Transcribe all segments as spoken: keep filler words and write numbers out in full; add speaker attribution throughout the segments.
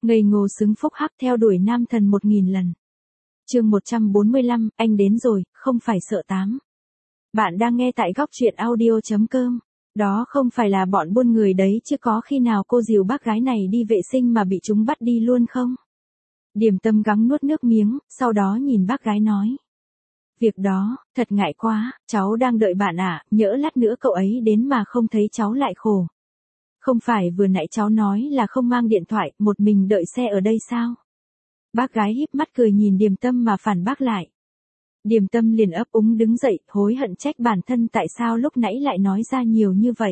Speaker 1: Ngây ngô xứng phúc hắc theo đuổi nam thần một nghìn lần. Chương một trăm bốn mươi lăm, anh đến rồi, không phải sợ tám. Bạn đang nghe tại góc truyện audio chấm com. Đó không phải là bọn buôn người đấy chứ, có khi nào cô dìu bác gái này đi vệ sinh mà bị chúng bắt đi luôn không? Điềm Tâm gắng nuốt nước miếng, sau đó nhìn bác gái nói. Việc đó, thật ngại quá, cháu đang đợi bạn ạ, nhỡ lát nữa cậu ấy đến mà không thấy cháu lại khổ. Không phải vừa nãy cháu nói là không mang điện thoại, một mình đợi xe ở đây sao? Bác gái híp mắt cười nhìn Điềm Tâm mà phản bác lại. Điềm Tâm liền ấp úng đứng dậy, hối hận trách bản thân tại sao lúc nãy lại nói ra nhiều như vậy.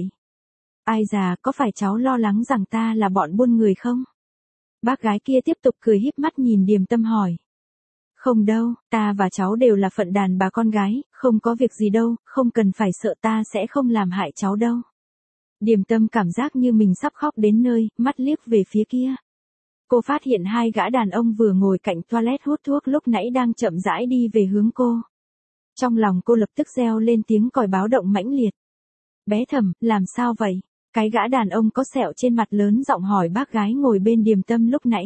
Speaker 1: Ai già, có phải cháu lo lắng rằng ta là bọn buôn người không? Bác gái kia tiếp tục cười híp mắt nhìn Điềm Tâm hỏi. Không đâu, ta và cháu đều là phận đàn bà con gái, không có việc gì đâu, không cần phải sợ, ta sẽ không làm hại cháu đâu. Điềm Tâm cảm giác như mình sắp khóc đến nơi, mắt liếc về phía kia. Cô phát hiện hai gã đàn ông vừa ngồi cạnh toilet hút thuốc lúc nãy đang chậm rãi đi về hướng cô. Trong lòng cô lập tức reo lên tiếng còi báo động mãnh liệt. Bé Thẩm, làm sao vậy? Cái gã đàn ông có sẹo trên mặt lớn giọng hỏi bác gái ngồi bên Điềm Tâm lúc nãy.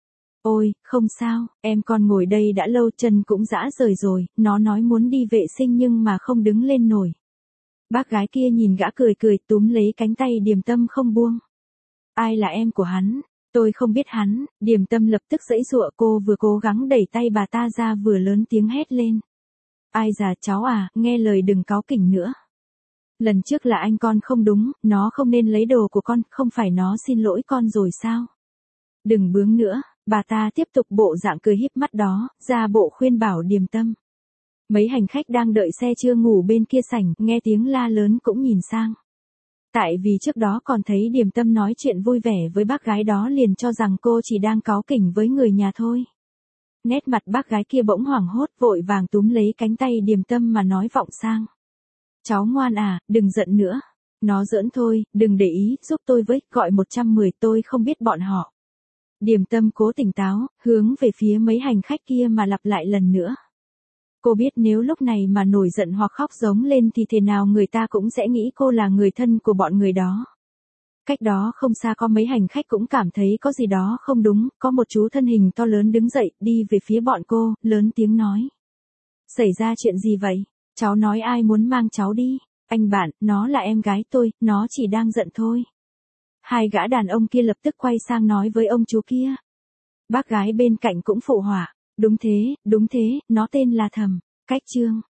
Speaker 1: Ôi, không sao, em con ngồi đây đã lâu, chân cũng rã rời rồi, nó nói muốn đi vệ sinh nhưng mà không đứng lên nổi. Bác gái kia nhìn gã cười cười túm lấy cánh tay Điềm Tâm không buông. Ai là em của hắn? Tôi không biết hắn. Điềm Tâm lập tức giãy giụa, cô vừa cố gắng đẩy tay bà ta ra vừa lớn tiếng hét lên. Ai già cháu à, nghe lời đừng cáu kỉnh nữa. Lần trước là anh con không đúng, nó không nên lấy đồ của con, không phải nó xin lỗi con rồi sao? Đừng bướng nữa, bà ta tiếp tục bộ dạng cười híp mắt đó, ra bộ khuyên bảo Điềm Tâm. Mấy hành khách đang đợi xe chưa ngủ bên kia sảnh, nghe tiếng la lớn cũng nhìn sang. Tại vì trước đó còn thấy Điềm Tâm nói chuyện vui vẻ với bác gái đó liền cho rằng cô chỉ đang cáu kỉnh với người nhà thôi. Nét mặt bác gái kia bỗng hoảng hốt, vội vàng túm lấy cánh tay Điềm Tâm mà nói vọng sang. Cháu ngoan à, đừng giận nữa. Nó giỡn thôi, đừng để ý, giúp tôi với, gọi một trăm mười, tôi không biết bọn họ. Điềm Tâm cố tỉnh táo, hướng về phía mấy hành khách kia mà lặp lại lần nữa. Cô biết nếu lúc này mà nổi giận hoặc khóc giống lên thì thế nào người ta cũng sẽ nghĩ cô là người thân của bọn người đó. Cách đó không xa có mấy hành khách cũng cảm thấy có gì đó không đúng, có một chú thân hình to lớn đứng dậy, đi về phía bọn cô, lớn tiếng nói. Xảy ra chuyện gì vậy? Cháu nói ai muốn mang cháu đi? Anh bạn, nó là em gái tôi, nó chỉ đang giận thôi. Hai gã đàn ông kia lập tức quay sang nói với ông chú kia. Bác gái bên cạnh cũng phụ họa. Đúng thế, đúng thế, nó tên là Thẩm. Cách chương.